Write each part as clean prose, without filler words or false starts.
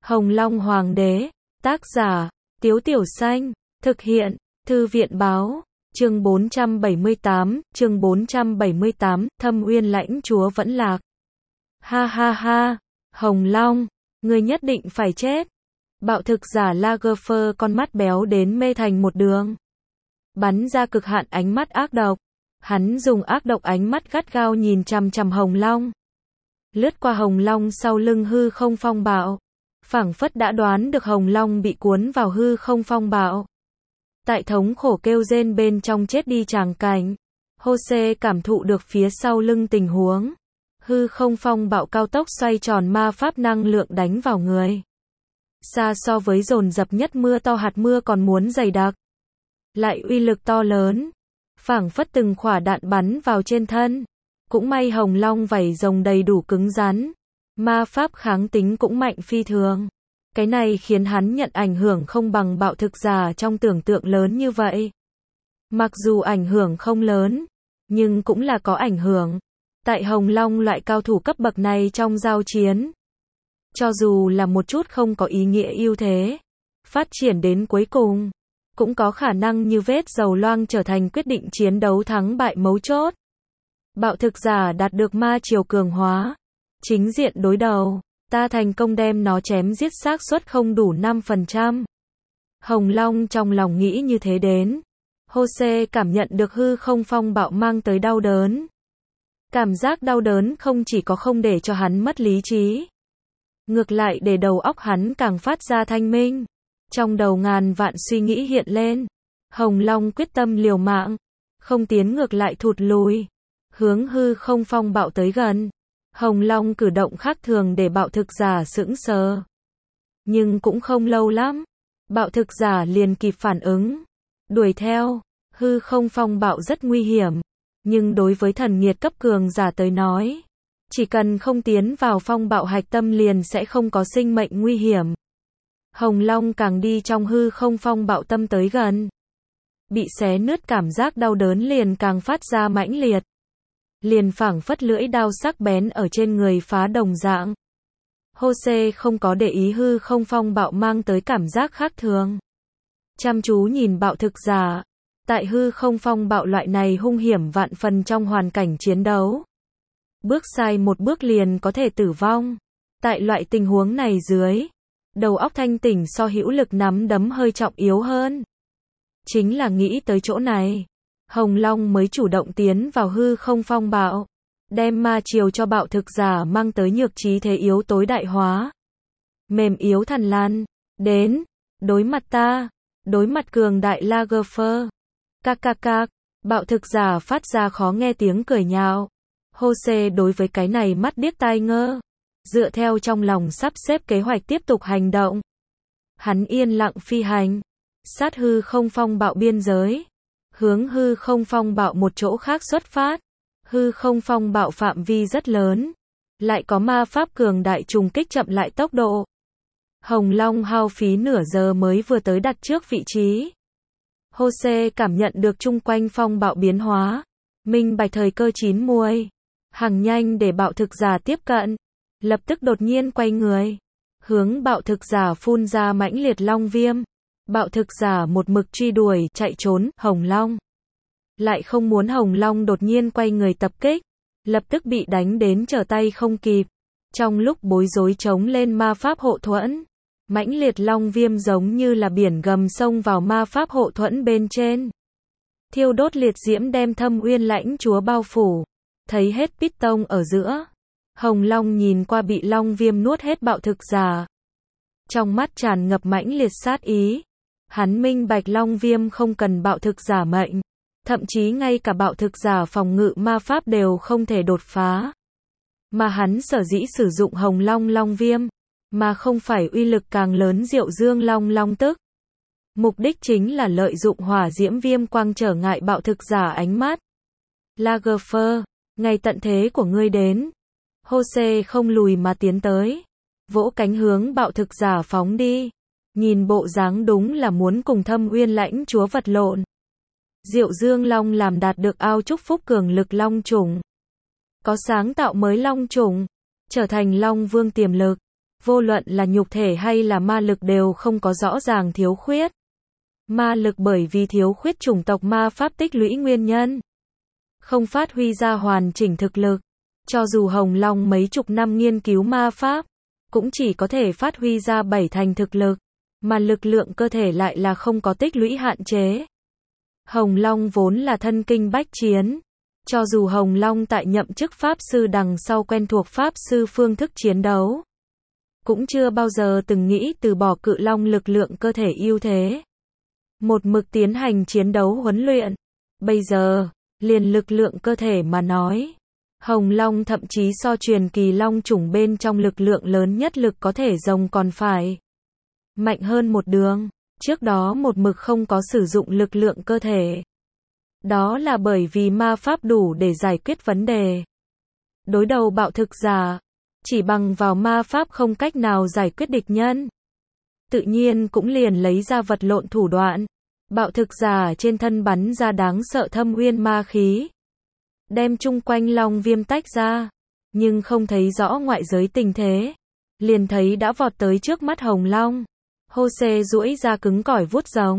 Hồng Long Hoàng đế, tác giả, Tiếu Tiểu Xanh, thực hiện, Thư viện báo, chương 478, Thâm Uyên lãnh chúa vẫn lạc. Ha ha ha, Hồng Long, ngươi nhất định phải chết. Bạo thực giả Lagerfeld con mắt béo đến mê thành một đường. Bắn ra cực hạn ánh mắt ác độc. Hắn dùng ác độc ánh mắt gắt gao nhìn chằm chằm Hồng Long. Lướt qua Hồng Long sau lưng hư không phong bạo. Phảng phất đã đoán được Hồng Long bị cuốn vào hư không phong bạo. Tại thống khổ kêu rên bên trong chết đi tràng cảnh. Jose cảm thụ được phía sau lưng tình huống. Hư không phong bạo cao tốc xoay tròn ma pháp năng lượng đánh vào người. Xa so với dồn dập nhất mưa to hạt mưa còn muốn dày đặc. Lại uy lực to lớn. Phảng phất từng quả đạn bắn vào trên thân. Cũng may Hồng Long vảy rồng đầy đủ cứng rắn. Ma pháp kháng tính cũng mạnh phi thường. Cái này khiến hắn nhận ảnh hưởng không bằng bạo thực giả trong tưởng tượng lớn như vậy. Mặc dù ảnh hưởng không lớn, nhưng cũng là có ảnh hưởng. Tại Hồng Long loại cao thủ cấp bậc này trong giao chiến. Cho dù là một chút không có ý nghĩa ưu thế, phát triển đến cuối cùng, cũng có khả năng như vết dầu loang trở thành quyết định chiến đấu thắng bại mấu chốt. Bạo thực giả đạt được ma triều cường hóa. Chính diện đối đầu, ta thành công đem nó chém giết xác suất không đủ 5%. Hồng Long trong lòng nghĩ như thế đến. Jose cảm nhận được hư không phong bạo mang tới đau đớn. Cảm giác đau đớn không chỉ có không để cho hắn mất lý trí. Ngược lại để đầu óc hắn càng phát ra thanh minh. Trong đầu ngàn vạn suy nghĩ hiện lên. Hồng Long quyết tâm liều mạng. Không tiến ngược lại thụt lùi. Hướng hư không phong bạo tới gần. Hồng Long cử động khác thường để bạo thực giả sững sờ. Nhưng cũng không lâu lắm. Bạo thực giả liền kịp phản ứng. Đuổi theo. Hư không phong bạo rất nguy hiểm. Nhưng đối với thần nghiệt cấp cường giả tới nói. Chỉ cần không tiến vào phong bạo hạch tâm liền sẽ không có sinh mệnh nguy hiểm. Hồng Long càng đi trong hư không phong bạo tâm tới gần. Bị xé nứt cảm giác đau đớn liền càng phát ra mãnh liệt. Liền phảng phất lưỡi đao sắc bén ở trên người phá đồng dạng. Jose không có để ý hư không phong bạo mang tới cảm giác khác thường. Chăm chú nhìn bạo thực giả. Tại hư không phong bạo loại này hung hiểm vạn phần trong hoàn cảnh chiến đấu. Bước sai một bước liền có thể tử vong. Tại loại tình huống này dưới, đầu óc thanh tỉnh so hữu lực nắm đấm hơi trọng yếu hơn. Chính là nghĩ tới chỗ này. Hồng Long mới chủ động tiến vào hư không phong bạo. Đem ma triều cho bạo thực giả mang tới nhược trí thế yếu tối đại hóa. Mềm yếu thằn lằn. Đến. Đối mặt ta. Đối mặt cường đại Lagerfeld. Cạc cạc cạc. Bạo thực giả phát ra khó nghe tiếng cười nhạo. Jose đối với cái này mắt điếc tai ngơ. Dựa theo trong lòng sắp xếp kế hoạch tiếp tục hành động. Hắn yên lặng phi hành. Sát hư không phong bạo biên giới. Hướng hư không phong bạo một chỗ khác xuất phát. Hư không phong bạo phạm vi rất lớn. Lại có ma pháp cường đại trùng kích chậm lại tốc độ. Hồng Long hao phí nửa giờ mới vừa tới đặt trước vị trí. Jose cảm nhận được chung quanh phong bạo biến hóa. Minh bạch thời cơ chín muồi. Hằng nhanh để bạo thực giả tiếp cận. Lập tức đột nhiên quay người. Hướng bạo thực giả phun ra mãnh liệt long viêm. Bạo thực giả một mực truy đuổi, chạy trốn, Hồng Long. Lại không muốn Hồng Long đột nhiên quay người tập kích. Lập tức bị đánh đến trở tay không kịp. Trong lúc bối rối chống lên ma pháp hộ thuẫn. Mãnh liệt long viêm giống như là biển gầm xông vào ma pháp hộ thuẫn bên trên. Thiêu đốt liệt diễm đem Thâm Uyên lãnh chúa bao phủ. Thấy hết Piston ở giữa. Hồng Long nhìn qua bị long viêm nuốt hết bạo thực giả. Trong mắt tràn ngập mãnh liệt sát ý. Hắn minh bạch long viêm không cần bạo thực giả mệnh. Thậm chí ngay cả bạo thực giả phòng ngự ma pháp đều không thể đột phá. Mà hắn sở dĩ sử dụng Hồng Long long viêm. Mà không phải uy lực càng lớn Diệu Dương long long tức. Mục đích chính là lợi dụng hỏa diễm viêm quang trở ngại bạo thực giả ánh mắt. Lagerfeld, ngày tận thế của ngươi đến. Jose không lùi mà tiến tới. Vỗ cánh hướng bạo thực giả phóng đi. Nhìn bộ dáng đúng là muốn cùng Thâm Uyên lãnh chúa vật lộn. Diệu Dương Long làm đạt được ao chúc phúc cường lực long chủng. Có sáng tạo mới long chủng. Trở thành long vương tiềm lực. vô luận là nhục thể hay là ma lực đều không có rõ ràng thiếu khuyết. Ma lực bởi vì thiếu khuyết chủng tộc ma pháp tích lũy nguyên nhân, không phát huy ra hoàn chỉnh thực lực. Cho dù Hồng Long mấy chục năm nghiên cứu ma pháp, cũng chỉ có thể phát huy ra 7 thành thực lực, mà lực lượng cơ thể lại là không có tích lũy hạn chế. Hồng Long vốn là thân kinh bách chiến. Cho dù Hồng Long tại nhậm chức Pháp Sư đằng sau quen thuộc Pháp Sư phương thức chiến đấu, cũng chưa bao giờ từng nghĩ từ bỏ Cự Long lực lượng cơ thể ưu thế. Một mực tiến hành chiến đấu huấn luyện. Bây giờ, liền lực lượng cơ thể mà nói, Hồng Long thậm chí so truyền kỳ Long chủng bên trong lực lượng lớn nhất lực có thể rồng còn phải mạnh hơn một đường. Trước đó một mực không có sử dụng lực lượng cơ thể. Đó là bởi vì ma pháp đủ để giải quyết vấn đề. Đối đầu bạo thực giả, chỉ bằng vào ma pháp không cách nào giải quyết địch nhân. Tự nhiên cũng liền lấy ra vật lộn thủ đoạn. Bạo thực giả trên thân bắn ra đáng sợ thâm uyên ma khí, đem chung quanh Long Viêm tách ra, nhưng không thấy rõ ngoại giới tình thế, liền thấy đã vọt tới trước mắt Hồng Long. Jose duỗi ra cứng cỏi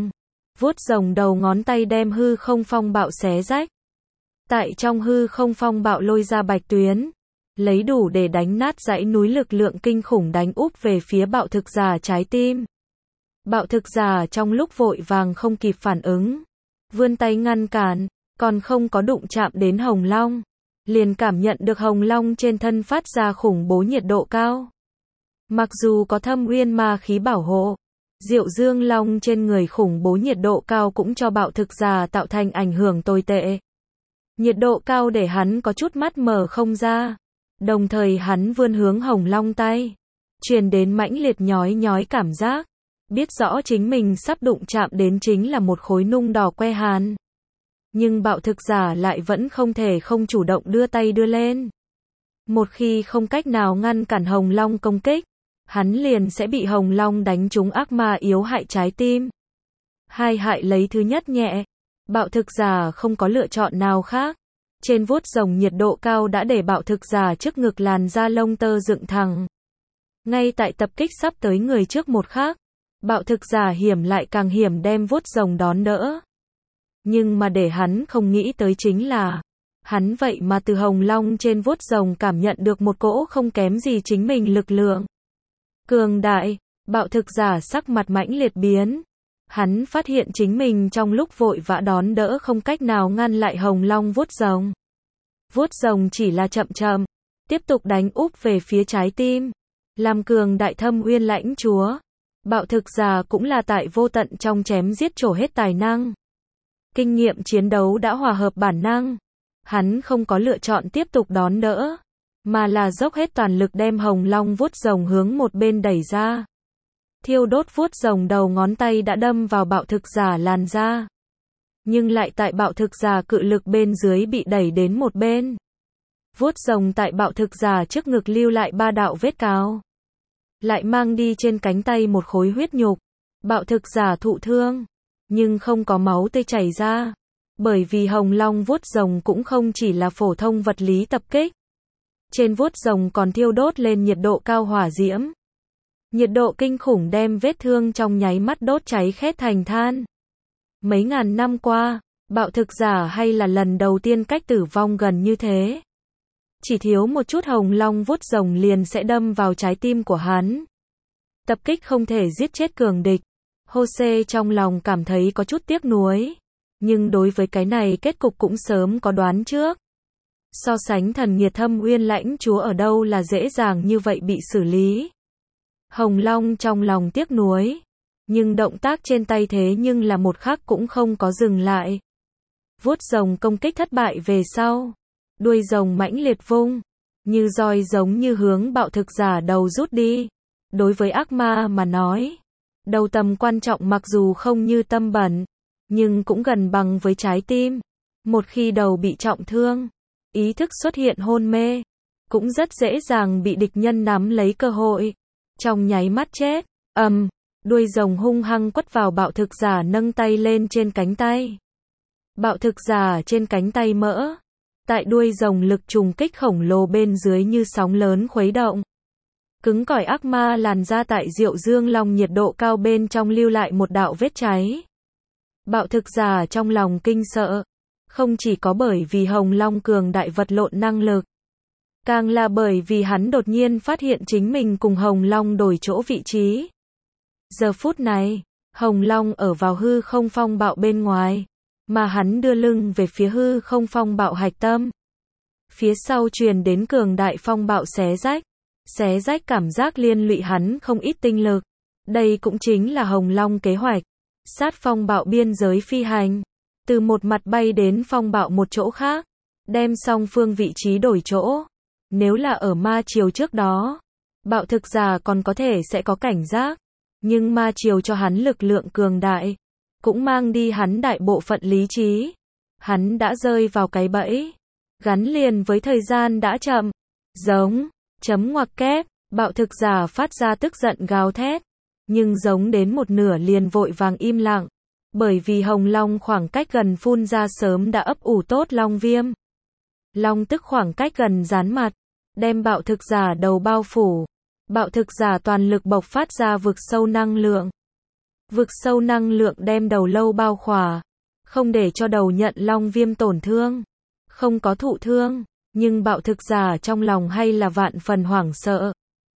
vuốt rồng đầu ngón tay đem hư không phong bạo xé rách. Tại trong hư không phong bạo lôi ra bạch tuyến, lấy đủ để đánh nát dãy núi lực lượng kinh khủng đánh úp về phía bạo thực giả trái tim. Bạo thực giả trong lúc vội vàng không kịp phản ứng, vươn tay ngăn cản, còn không có đụng chạm đến Hồng Long, liền cảm nhận được Hồng Long trên thân phát ra khủng bố nhiệt độ cao. Mặc dù có thâm uyên ma khí bảo hộ, Diệu Dương Long trên người khủng bố nhiệt độ cao cũng cho bạo thực giả tạo thành ảnh hưởng tồi tệ. Nhiệt độ cao để hắn có chút mắt mở không ra. Đồng thời hắn vươn hướng Hồng Long tay, truyền đến mãnh liệt nhói nhói cảm giác, biết rõ chính mình sắp đụng chạm đến chính là một khối nung đỏ que hàn. Nhưng bạo thực giả lại vẫn không thể không chủ động đưa tay đưa lên. Một khi không cách nào ngăn cản Hồng Long công kích, hắn liền sẽ bị Hồng Long đánh trúng ác ma yếu hại trái tim. Hai hại lấy thứ nhất nhẹ, bạo thực giả không có lựa chọn nào khác. Trên vuốt rồng nhiệt độ cao đã để bạo thực giả trước ngực làn da lông tơ dựng thẳng. Ngay tại tập kích sắp tới người trước một khắc, bạo thực giả hiểm lại càng hiểm đem vuốt rồng đón đỡ. Nhưng mà để hắn không nghĩ tới chính là, hắn vậy mà từ Hồng Long trên vuốt rồng cảm nhận được một cỗ không kém gì chính mình lực lượng cường đại. Bạo thực giả sắc mặt mãnh liệt biến. Hắn phát hiện chính mình trong lúc vội vã đón đỡ không cách nào ngăn lại Hồng Long vuốt rồng. Vuốt rồng chỉ là chậm chậm, tiếp tục đánh úp về phía trái tim. Làm cường đại thâm uyên lãnh chúa, bạo thực giả cũng là tại vô tận trong chém giết trổ hết tài năng. Kinh nghiệm chiến đấu đã hòa hợp bản năng. Hắn không có lựa chọn tiếp tục đón đỡ, mà là dốc hết toàn lực đem Hồng Long vuốt rồng hướng một bên đẩy ra. Thiêu đốt vuốt rồng đầu ngón tay đã đâm vào bạo thực giả làn da, nhưng lại tại bạo thực giả cự lực bên dưới bị đẩy đến một bên. Vuốt rồng tại bạo thực giả trước ngực lưu lại 3 đạo vết cào, lại mang đi trên cánh tay một khối huyết nhục. Bạo thực giả thụ thương, nhưng không có máu tươi chảy ra, bởi vì Hồng Long vuốt rồng cũng không chỉ là phổ thông vật lý tập kích. Trên vuốt rồng còn thiêu đốt lên nhiệt độ cao hỏa diễm. Nhiệt độ kinh khủng đem vết thương trong nháy mắt đốt cháy khét thành than. Mấy ngàn năm qua, bạo thực giả hay là lần đầu tiên cách tử vong gần như thế. Chỉ thiếu một chút Hồng Long vuốt rồng liền sẽ đâm vào trái tim của hắn. Tập kích không thể giết chết cường địch. Jose trong lòng cảm thấy có chút tiếc nuối. Nhưng đối với cái này kết cục cũng sớm có đoán trước. So sánh thần nhiệt thâm uyên lãnh chúa ở đâu là dễ dàng như vậy bị xử lý. Hồng Long trong lòng tiếc nuối, nhưng động tác trên tay thế nhưng là một khắc cũng không có dừng lại. Vuốt rồng công kích thất bại về sau, đuôi rồng mãnh liệt vung, như roi giống như hướng bạo thực giả đầu rút đi. Đối với ác ma mà nói, đầu tầm quan trọng mặc dù không như tâm bẩn, nhưng cũng gần bằng với trái tim. Một khi đầu bị trọng thương, ý thức xuất hiện hôn mê, cũng rất dễ dàng bị địch nhân nắm lấy cơ hội, trong nháy mắt chết. Đuôi rồng hung hăng quất vào bạo thực giả nâng tay lên trên cánh tay. Bạo thực giả trên cánh tay mỡ, tại đuôi rồng lực trùng kích khổng lồ bên dưới như sóng lớn khuấy động. Cứng cỏi ác ma làn ra tại Diệu Dương Long nhiệt độ cao bên trong lưu lại một đạo vết cháy. Bạo thực giả trong lòng kinh sợ. Không chỉ có bởi vì Hồng Long cường đại vật lộn năng lực. Càng là bởi vì hắn đột nhiên phát hiện chính mình cùng Hồng Long đổi chỗ vị trí. Giờ phút này, Hồng Long ở vào hư không phong bạo bên ngoài. Mà hắn đưa lưng về phía hư không phong bạo hạch tâm. Phía sau truyền đến cường đại phong bạo xé rách. Xé rách cảm giác liên lụy hắn không ít tinh lực. Đây cũng chính là Hồng Long kế hoạch. Sát phong bạo biên giới phi hành. Từ một mặt bay đến phong bạo một chỗ khác. Đem song phương vị trí đổi chỗ. Nếu là ở ma triều trước đó. Bạo thực giả còn có thể sẽ có cảnh giác. Nhưng ma triều cho hắn lực lượng cường đại. Cũng mang đi hắn đại bộ phận lý trí. Hắn đã rơi vào cái bẫy. Gắn liền với thời gian đã chậm. Giống. Chấm ngoặc kép. Bạo thực giả phát ra tức giận gào thét. Nhưng giống đến một nửa liền vội vàng im lặng. Bởi vì Hồng Long khoảng cách gần phun ra sớm đã ấp ủ tốt long viêm. Long tức khoảng cách gần dán mặt. Đem bạo thực giả đầu bao phủ. Bạo thực giả toàn lực bộc phát ra vực sâu năng lượng. Vực sâu năng lượng đem đầu lâu bao khỏa. Không để cho đầu nhận long viêm tổn thương. Không có thụ thương. Nhưng bạo thực giả trong lòng hay là vạn phần hoảng sợ.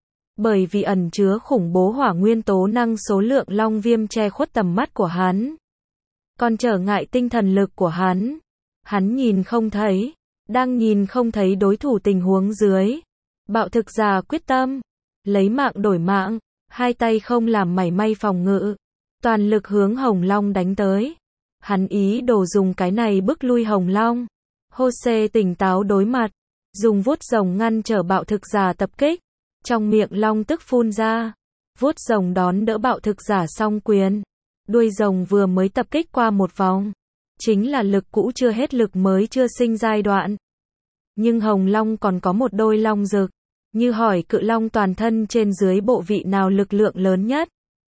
Bởi vì ẩn chứa khủng bố hỏa nguyên tố năng số lượng long viêm che khuất tầm mắt của hắn. Còn trở ngại tinh thần lực của hắn. Hắn nhìn không thấy. Đang nhìn không thấy đối thủ tình huống dưới. Bạo thực giả quyết tâm. Lấy mạng đổi mạng. Hai tay không làm mảy may phòng ngự. Toàn lực hướng Hồng Long đánh tới. Hắn ý đồ dùng cái này bức lui Hồng Long. Jose tỉnh táo đối mặt. Dùng vuốt rồng ngăn trở bạo thực giả tập kích. Trong miệng long tức phun ra. Vuốt rồng đón đỡ bạo thực giả song quyền. Đuôi rồng vừa mới tập kích qua một vòng. Chính là lực cũ chưa hết lực mới chưa sinh giai đoạn. Nhưng Hồng Long còn có một đôi long rực. Như hỏi cự long toàn thân trên dưới bộ vị nào lực lượng lớn nhất.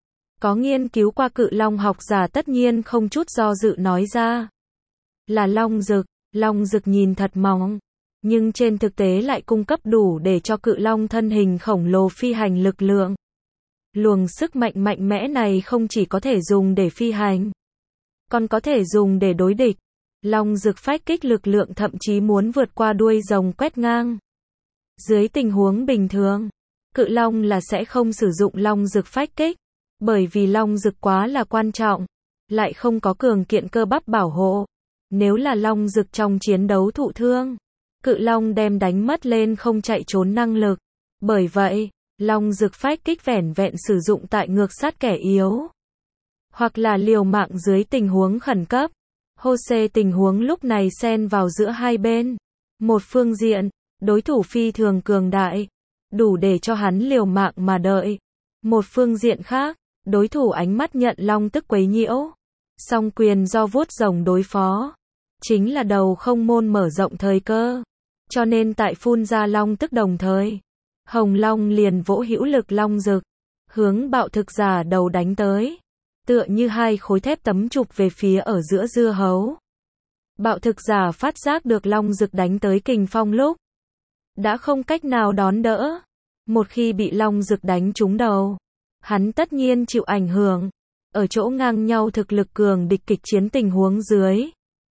Có nghiên cứu qua cự long học giả tất nhiên không chút do dự nói ra. Là long rực. Long rực nhìn thật mỏng. Nhưng trên thực tế lại cung cấp đủ để cho cự long thân hình khổng lồ phi hành lực lượng. Luồng sức mạnh mạnh mẽ này không chỉ có thể dùng để phi hành. Còn có thể dùng để đối địch. Long rực phách kích lực lượng thậm chí muốn vượt qua đuôi rồng quét ngang. Dưới tình huống bình thường, cự long là sẽ không sử dụng long rực phách kích. Bởi vì long rực quá là quan trọng. Lại không có cường kiện cơ bắp bảo hộ. Nếu là long rực trong chiến đấu thụ thương, cự long đem đánh mất lên không chạy trốn năng lực. Bởi vậy, long rực phách kích vẻn vẹn sử dụng tại ngược sát kẻ yếu. Hoặc là liều mạng dưới tình huống khẩn cấp. Jose tình huống lúc này xen vào giữa hai bên. Một phương diện, đối thủ phi thường cường đại. Đủ để cho hắn liều mạng mà đợi. Một phương diện khác, đối thủ ánh mắt nhận long tức quấy nhiễu. Song quyền do vuốt rồng đối phó. Chính là đầu không môn mở rộng thời cơ. Cho nên tại phun ra long tức đồng thời. Hồng Long liền vỗ hữu lực long rực. Hướng bạo thực giả đầu đánh tới. Tựa như hai khối thép tấm chụp về phía ở giữa dưa hấu. Bạo thực giả phát giác được long rực đánh tới kình phong lúc. Đã không cách nào đón đỡ. Một khi bị long rực đánh trúng đầu. Hắn tất nhiên chịu ảnh hưởng. Ở chỗ ngang nhau thực lực cường địch kịch chiến tình huống dưới.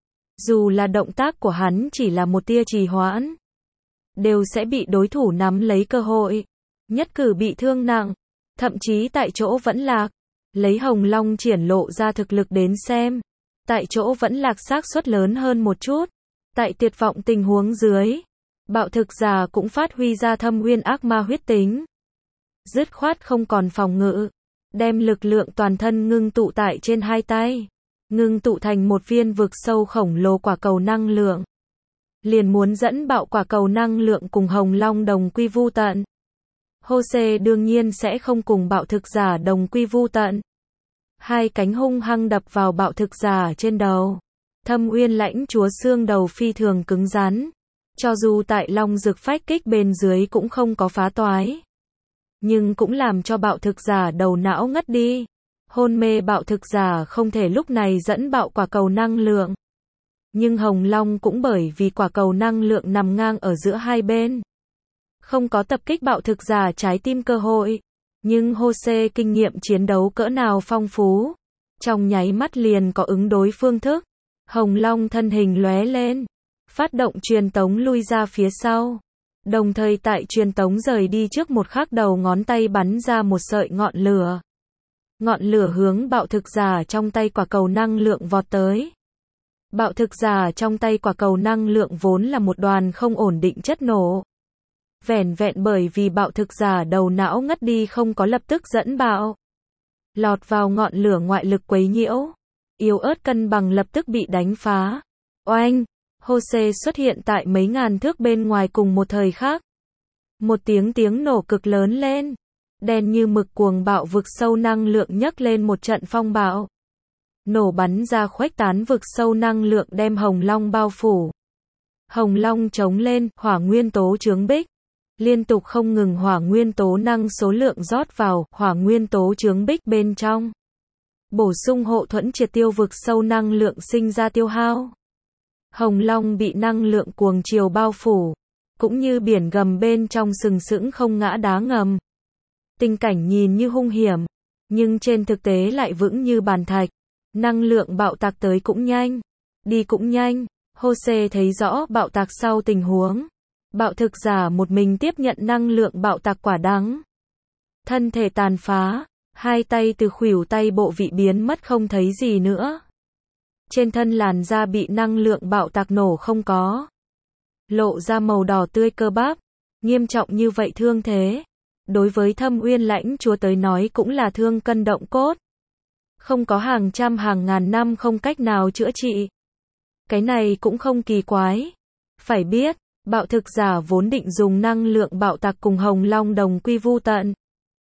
Dù là động tác của hắn chỉ là một tia trì hoãn. Đều sẽ bị đối thủ nắm lấy cơ hội. Nhất cử bị thương nặng. Thậm chí tại chỗ vẫn lạc. Lấy Hồng Long triển lộ ra thực lực đến xem. Tại chỗ vẫn lạc xác suất lớn hơn một chút. Tại tuyệt vọng tình huống dưới. Bạo thực giả cũng phát huy ra thâm uyên ác ma huyết tính. Dứt khoát không còn phòng ngự. Đem lực lượng toàn thân ngưng tụ tại trên hai tay. Ngưng tụ thành một viên vực sâu khổng lồ quả cầu năng lượng. Liền muốn dẫn bạo quả cầu năng lượng cùng Hồng Long đồng quy vu tận. Jose đương nhiên sẽ không cùng bạo thực giả đồng quy vu tận. Hai cánh hung hăng đập vào bạo thực giả trên đầu. Thâm uyên lãnh chúa xương đầu phi thường cứng rắn. Cho dù tại long rực phách kích bên dưới cũng không có phá toái. Nhưng cũng làm cho bạo thực giả đầu não ngất đi. Hôn mê bạo thực giả không thể lúc này dẫn bạo quả cầu năng lượng. Nhưng Hồng Long cũng bởi vì quả cầu năng lượng nằm ngang ở giữa hai bên. Không có tập kích bạo thực giả trái tim cơ hội. Nhưng Jose kinh nghiệm chiến đấu cỡ nào phong phú. Trong nháy mắt liền có ứng đối phương thức. Hồng Long thân hình lóe lên. Phát động truyền tống lui ra phía sau. Đồng thời tại truyền tống rời đi trước một khắc đầu ngón tay bắn ra một sợi ngọn lửa. Ngọn lửa hướng bạo thực giả trong tay quả cầu năng lượng vọt tới. Bạo thực giả trong tay quả cầu năng lượng vốn là một đoàn không ổn định chất nổ. Vẻn vẹn bởi vì bạo thực giả đầu não ngất đi không có lập tức dẫn bạo. Lọt vào ngọn lửa ngoại lực quấy nhiễu. Yếu ớt cân bằng lập tức bị đánh phá. Oanh! Jose xuất hiện tại mấy ngàn thước bên ngoài cùng một thời khắc. Một tiếng nổ cực lớn lên. Đen như mực cuồng bạo vực sâu năng lượng nhấc lên một trận phong bạo. Nổ bắn ra khuếch tán vực sâu năng lượng đem Hồng Long bao phủ. Hồng Long chống lên, hỏa nguyên tố chướng bích. Liên tục không ngừng hỏa nguyên tố năng số lượng rót vào, hỏa nguyên tố chướng bích bên trong. Bổ sung hộ thuẫn triệt tiêu vực sâu năng lượng sinh ra tiêu hao. Hồng Long bị năng lượng cuồng chiều bao phủ. Cũng như biển gầm bên trong sừng sững không ngã đá ngầm. Tình cảnh nhìn như hung hiểm. Nhưng trên thực tế lại vững như bàn thạch. Năng lượng bạo tạc tới cũng nhanh. Đi cũng nhanh. Jose thấy rõ bạo tạc sau tình huống. Bạo thực giả một mình tiếp nhận năng lượng bạo tạc quả đắng. Thân thể tàn phá. Hai tay từ khuỷu tay bộ vị biến mất không thấy gì nữa. Trên thân làn da bị năng lượng bạo tạc nổ không có. Lộ ra màu đỏ tươi cơ bắp. Nghiêm trọng như vậy thương thế. Đối với Thâm Uyên Lãnh Chúa tới nói cũng là thương cân động cốt. Không có hàng trăm hàng ngàn năm không cách nào chữa trị. Cái này cũng không kỳ quái. Phải biết, bạo thực giả vốn định dùng năng lượng bạo tạc cùng Hồng Long đồng quy vu tận.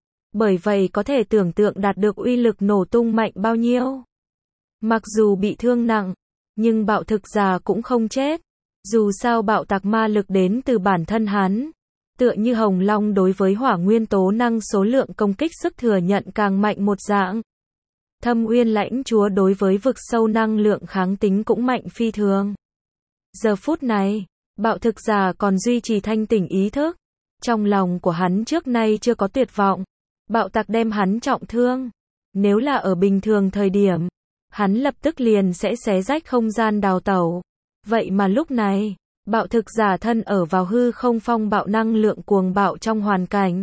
Bởi vậy có thể tưởng tượng đạt được uy lực nổ tung mạnh bao nhiêu. Mặc dù bị thương nặng, nhưng bạo thực giả cũng không chết. Dù sao bạo tạc ma lực đến từ bản thân hắn. Tựa như Hồng Long đối với hỏa nguyên tố năng số lượng công kích sức thừa nhận càng mạnh một dạng. Thâm Uyên Lãnh Chúa đối với vực sâu năng lượng kháng tính cũng mạnh phi thường. Giờ phút này, bạo thực giả còn duy trì thanh tỉnh ý thức. Trong lòng của hắn trước nay chưa có tuyệt vọng. Bạo tạc đem hắn trọng thương. Nếu là ở bình thường thời điểm, hắn lập tức liền sẽ xé rách không gian đào tẩu. Vậy mà lúc này, bạo thực giả thân ở vào hư không phong bạo năng lượng cuồng bạo trong hoàn cảnh.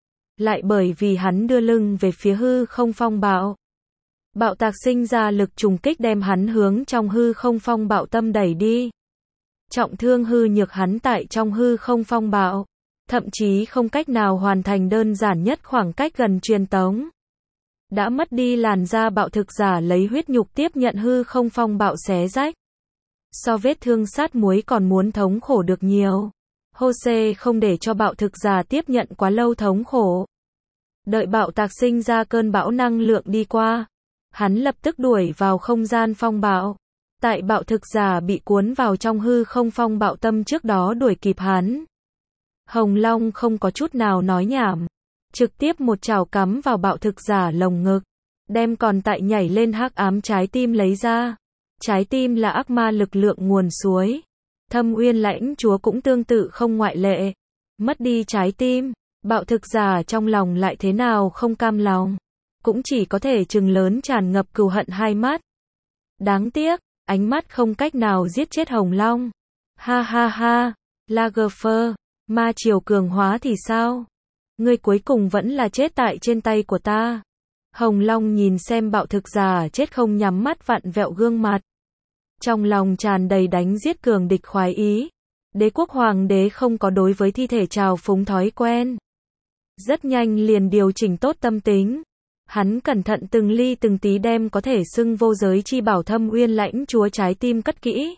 Lại bởi vì hắn đưa lưng về phía hư không phong bạo. Bạo tạc sinh ra lực trùng kích đem hắn hướng trong hư không phong bạo tâm đẩy đi. Trọng thương hư nhược hắn tại trong hư không phong bạo. Thậm chí không cách nào hoàn thành đơn giản nhất khoảng cách gần truyền tống. Đã mất đi làn da bạo thực giả lấy huyết nhục tiếp nhận hư không phong bạo xé rách. So vết thương sát muối còn muốn thống khổ được nhiều. Jose không để cho bạo thực giả tiếp nhận quá lâu thống khổ. Đợi bạo tạc sinh ra cơn bão năng lượng đi qua. Hắn lập tức đuổi vào không gian phong bạo. Tại bạo thực giả bị cuốn vào trong hư không phong bạo tâm trước đó đuổi kịp hắn. Hồng Long không có chút nào nói nhảm. Trực tiếp một chảo cắm vào bạo thực giả lồng ngực. Đem còn tại nhảy lên hắc ám trái tim lấy ra. Trái tim là ác ma lực lượng nguồn suối. Thâm Uyên Lãnh Chúa cũng tương tự không ngoại lệ. Mất đi trái tim, bạo thực giả trong lòng lại thế nào không cam lòng. Cũng chỉ có thể trừng lớn tràn ngập cừu hận hai mắt. Đáng tiếc, ánh mắt không cách nào giết chết Hồng Long. Ha ha ha, Lagerfeld, ma triều cường hóa thì sao? Ngươi cuối cùng vẫn là chết tại trên tay của ta. Hồng Long nhìn xem bạo thực giả chết không nhắm mắt vặn vẹo gương mặt. Trong lòng tràn đầy đánh giết cường địch khoái ý. Đế quốc hoàng đế không có đối với thi thể trào phúng thói quen. Rất nhanh liền điều chỉnh tốt tâm tính. Hắn cẩn thận từng ly từng tí đem có thể xưng vô giới chi bảo Thâm Uyên Lãnh Chúa trái tim cất kỹ.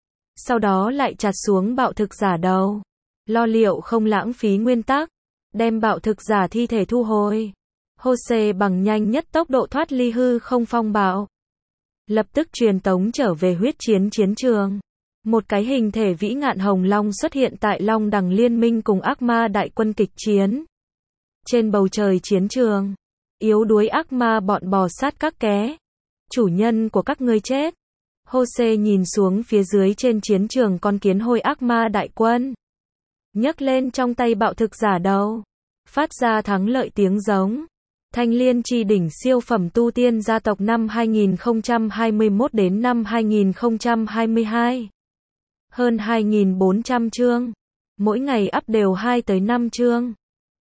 Sau đó lại chặt xuống bạo thực giả đầu. Lo liệu không lãng phí nguyên tắc. Đem bạo thực giả thi thể thu hồi. Jose bằng nhanh nhất tốc độ thoát ly hư không phong bạo. Lập tức truyền tống trở về huyết chiến chiến trường. Một cái hình thể vĩ ngạn hồng long xuất hiện tại Long Đằng Liên minh cùng ác ma đại quân kịch chiến. Trên bầu trời chiến trường, yếu đuối ác ma bọn bò sát các ké. Chủ nhân của các ngươi chết. Jose nhìn xuống phía dưới trên chiến trường con kiến hôi ác ma đại quân. nhấc lên trong tay bạo thực giả đầu, phát ra thắng lợi tiếng giống. Thanh Liên Chi đỉnh siêu phẩm tu tiên gia tộc năm 2021 đến năm 2022. Hơn 2.400 chương. Mỗi ngày up đều 2 tới 5 chương.